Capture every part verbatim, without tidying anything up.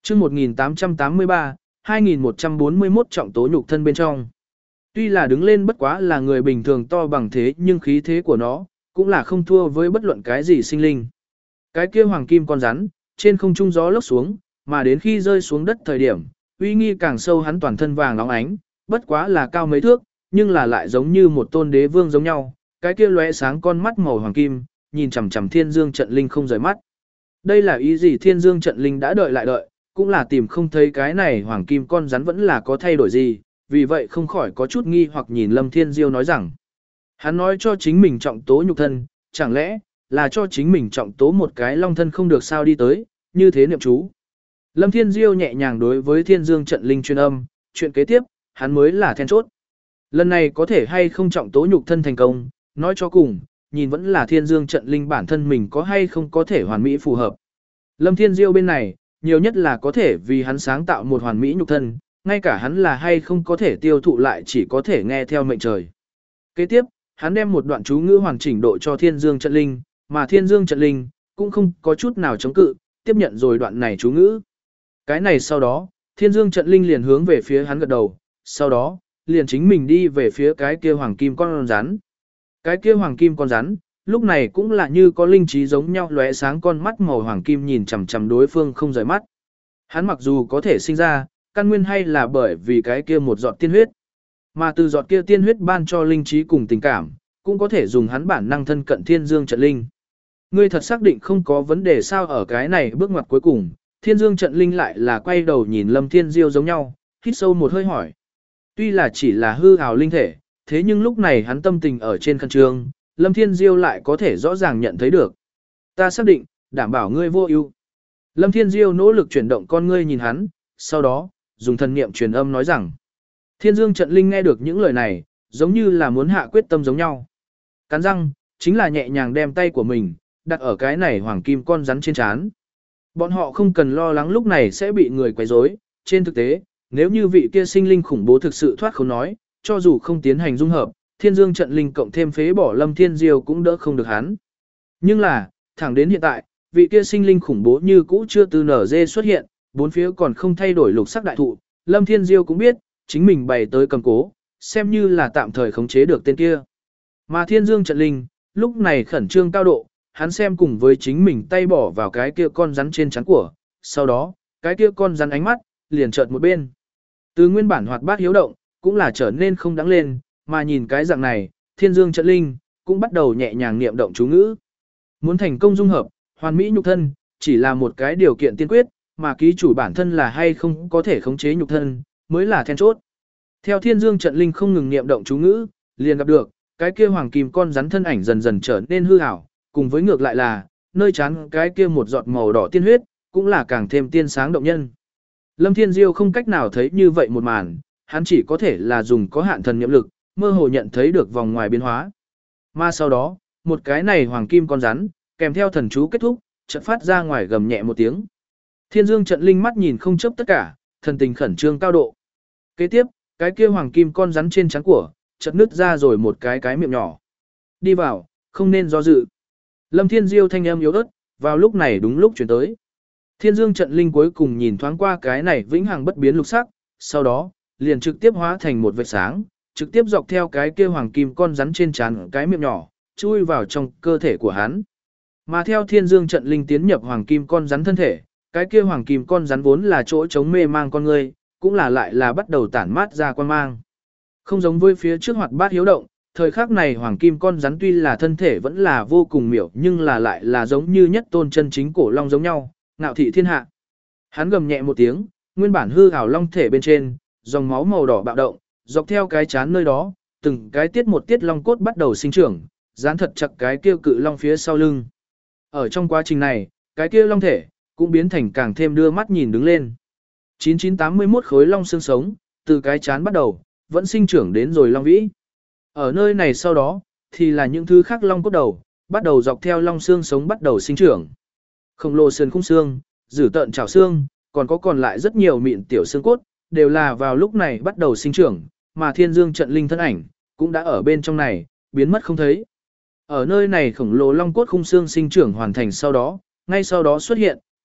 chương một nghìn tám trăm tám mươi ba, hai nghìn một trăm bốn mươi mốt trọng tố nhục thân bên trong. Tuy là đứng lên bất quá là người bình thường to bằng thế nhưng khí thế của nó, cũng là không thua với bất luận cái gì sinh linh. Cái kia hoàng kim con rắn, trên không trung gió lốc xuống, mà đến khi rơi xuống đất thời điểm, uy nghi càng sâu hắn toàn thân vàng óng ánh, bất quá là cao mấy thước, nhưng là lại giống như một tôn đế vương giống nhau, cái kia lóe sáng con mắt màu hoàng kim, nhìn chằm chằm Thiên Dương Trận Linh không rời mắt. Đây là ý gì? Thiên Dương Trận Linh đã đợi lại đợi, cũng là tìm không thấy cái này hoàng kim con rắn vẫn là có thay đổi gì, vì vậy không khỏi có chút nghi hoặc nhìn Lâm Thiên Diêu nói rằng, hắn nói cho chính mình trọng tố nhục thân, chẳng lẽ là cho chính mình trọng tố một cái long thân không được sao đi tới, như thế niệm chú. Lâm Thiên Diêu nhẹ nhàng đối với Thiên Dương Trận Linh truyền âm, chuyện kế tiếp, hắn mới là then chốt. Lần này có thể hay không trọng tố nhục thân thành công, nói cho cùng, nhìn vẫn là Thiên Dương Trận Linh bản thân mình có hay không có thể hoàn mỹ phù hợp. Lâm Thiên Diêu bên này, nhiều nhất là có thể vì hắn sáng tạo một hoàn mỹ nhục thân, ngay cả hắn là hay không có thể tiêu thụ lại chỉ có thể nghe theo mệnh trời. Kế tiếp, hắn đem một đoạn chú ngữ hoàn chỉnh độ cho Thiên Dương Trận Linh, mà Thiên Dương Trận Linh cũng không có chút nào chống cự, tiếp nhận rồi đoạn này chú ngữ. Cái này sau đó, Thiên Dương Trận Linh liền hướng về phía hắn gật đầu, sau đó, liền chính mình đi về phía cái kia hoàng kim con rắn. Cái kia hoàng kim con rắn, lúc này cũng là như có linh trí giống nhau lóe sáng con mắt màu hoàng kim nhìn chằm chằm đối phương không rời mắt. Hắn mặc dù có thể sinh ra, căn nguyên hay là bởi vì cái kia một giọt tiên huyết. Mà từ giọt kia tiên huyết ban cho linh trí cùng tình cảm, cũng có thể dùng hắn bản năng thân cận Thiên Dương Trận Linh. Ngươi thật xác định không có vấn đề sao? Ở cái này bước ngoặt cuối cùng, Thiên Dương Trận Linh lại là quay đầu nhìn Lâm Thiên Diêu giống nhau, hít sâu một hơi hỏi. Tuy là chỉ là hư ảo linh thể, thế nhưng lúc này hắn tâm tình ở trên khẩn trương, Lâm Thiên Diêu lại có thể rõ ràng nhận thấy được. Ta xác định, đảm bảo ngươi vô ưu. Lâm Thiên Diêu nỗ lực chuyển động con ngươi nhìn hắn, sau đó, dùng thần niệm truyền âm nói rằng. Thiên Dương Trận Linh nghe được những lời này, giống như là muốn hạ quyết tâm giống nhau. Cắn răng, chính là nhẹ nhàng đem tay của mình, đặt ở cái này hoàng kim con rắn trên trán. Bọn họ không cần lo lắng lúc này sẽ bị người quấy rối. Trên thực tế, nếu như vị kia sinh linh khủng bố thực sự thoát khốn nói, cho dù không tiến hành dung hợp, Thiên Dương Trận Linh cộng thêm phế bỏ Lâm Thiên Diêu cũng đỡ không được hắn. Nhưng là, thẳng đến hiện tại, vị kia sinh linh khủng bố như cũ chưa từ nở dê xuất hiện, bốn phía còn không thay đổi lục sắc đại thụ, Lâm Thiên Diêu cũng biết, chính mình bày tới cầm cố, xem như là tạm thời khống chế được tên kia. Mà Thiên Dương Trận Linh, lúc này khẩn trương cao độ, hắn xem cùng với chính mình tay bỏ vào cái kia con rắn trên trán của, sau đó, cái kia con rắn ánh mắt, liền chợt một bên. Từ nguyên bản hoạt bát hiếu động, cũng là trở nên không đáng lên, mà nhìn cái dạng này, Thiên Dương Trận Linh, cũng bắt đầu nhẹ nhàng niệm động chú ngữ. Muốn thành công dung hợp, hoàn mỹ nhục thân, chỉ là một cái điều kiện tiên quyết, mà ký chủ bản thân là hay không có thể khống chế nhục thân, mới là then chốt. Theo Thiên Dương Trận Linh không ngừng niệm động chú ngữ, liền gặp được, cái kia hoàng kim con rắn thân ảnh dần dần trở nên hư ảo, cùng với ngược lại là, nơi chán cái kia một giọt màu đỏ tiên huyết, cũng là càng thêm tiên sáng động nhân. Lâm Thiên Diêu không cách nào thấy như vậy một màn, hắn chỉ có thể là dùng có hạn thần niệm lực, mơ hồ nhận thấy được vòng ngoài biến hóa. Mà sau đó, một cái này hoàng kim con rắn, kèm theo thần chú kết thúc, chợt phát ra ngoài gầm nhẹ một tiếng. Thiên Dương Trận Linh mắt nhìn không chấp tất cả, thần tình khẩn trương cao độ. Kế tiếp, cái kia hoàng kim con rắn trên trán của, chợt nứt ra rồi một cái cái miệng nhỏ. Đi vào, không nên do dự. Lâm Thiên Diêu thanh âm yếu ớt, vào lúc này đúng lúc chuyển tới. Thiên Dương Trận Linh cuối cùng nhìn thoáng qua cái này vĩnh hằng bất biến lục sắc, sau đó, liền trực tiếp hóa thành một vệt sáng, trực tiếp dọc theo cái kia hoàng kim con rắn trên trán cái miệng nhỏ, chui vào trong cơ thể của hắn. Mà theo Thiên Dương Trận Linh tiến nhập hoàng kim con rắn thân thể, cái kia hoàng kim con rắn vốn là chỗ chống mê mang con người, cũng là lại là bắt đầu tản mát ra quan mang. Không giống với phía trước hoạt bát hiếu động, thời khắc này hoàng kim con rắn tuy là thân thể vẫn là vô cùng miểu nhưng là lại là giống như nhất tôn chân chính cổ long giống nhau, ngạo thị thiên hạ. Hắn gầm nhẹ một tiếng, nguyên bản hư ảo long thể bên trên, dòng máu màu đỏ bạo động, dọc theo cái chán nơi đó, từng cái tiết một tiết long cốt bắt đầu sinh trưởng, dán thật chặt cái kia cự long phía sau lưng. Ở trong quá trình này, cái kia long thể cũng biến thành càng thêm đưa mắt nhìn đứng lên. chín chín tám mươi mốt khối long xương sống, từ cái chán bắt đầu, vẫn sinh trưởng đến rồi long vĩ. Ở nơi này sau đó, thì là những thứ khác long cốt đầu, bắt đầu dọc theo long xương sống bắt đầu sinh trưởng. Khổng lồ sườn khung xương, dử tợn chảo xương, còn có còn lại rất nhiều mịn tiểu xương cốt, đều là vào lúc này bắt đầu sinh trưởng, mà Thiên Dương Trận Linh thân ảnh, cũng đã ở bên trong này, biến mất không thấy. Ở nơi này khổng lồ long cốt khung xương sinh trưởng hoàn thành sau đó, ngay sau đó xuất hiện,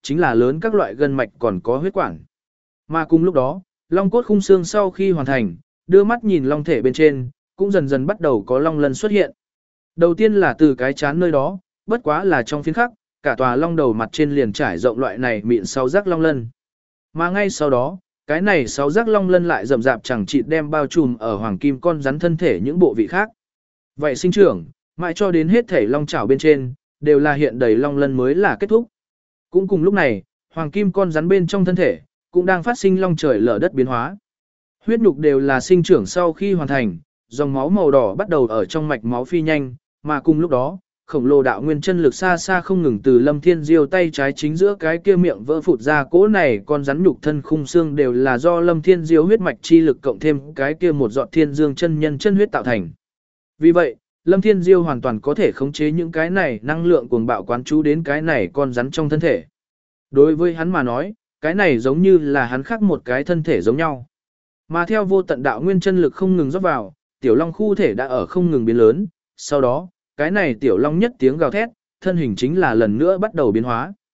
chính là lớn các loại gân mạch còn có huyết quản. Mà cùng lúc đó, long cốt khung xương sau khi hoàn thành, đưa mắt nhìn long thể bên trên, cũng dần dần bắt đầu có long lân xuất hiện. Đầu tiên là từ cái chán nơi đó, bất quá là trong phiến khắc, cả tòa long đầu mặt trên liền trải rộng loại này mịn sáu giác long lân. Mà ngay sau đó, cái này sáu giác long lân lại rậm rạp chẳng chịt đem bao trùm ở hoàng kim con rắn thân thể những bộ vị khác. Vậy sinh trưởng, mãi cho đến hết thể long chảo bên trên, đều là hiện đầy long lân mới là kết thúc. Cũng cùng lúc này, hoàng kim con rắn bên trong thân thể, cũng đang phát sinh long trời lở đất biến hóa. Huyết nhục đều là sinh trưởng sau khi hoàn thành, dòng máu màu đỏ bắt đầu ở trong mạch máu phi nhanh, mà cùng lúc đó, khổng lồ đạo nguyên chân lực xa xa không ngừng từ Lâm Thiên Diêu tay trái chính giữa cái kia miệng vỡ phụt ra, cỗ này con rắn nhục thân khung xương đều là do Lâm Thiên Diêu huyết mạch chi lực cộng thêm cái kia một giọt thiên dương chân nhân chân huyết tạo thành. Vì vậy, Lâm Thiên Diêu hoàn toàn có thể khống chế những cái này năng lượng cuồng bạo quán chú đến cái này con rắn trong thân thể. Đối với hắn mà nói, cái này giống như là hắn khác một cái thân thể giống nhau. Mà theo vô tận đạo nguyên chân lực không ngừng rót vào, tiểu long khu thể đã ở không ngừng biến lớn, sau đó, cái này tiểu long nhất tiếng gào thét, thân hình chính là lần nữa bắt đầu biến hóa.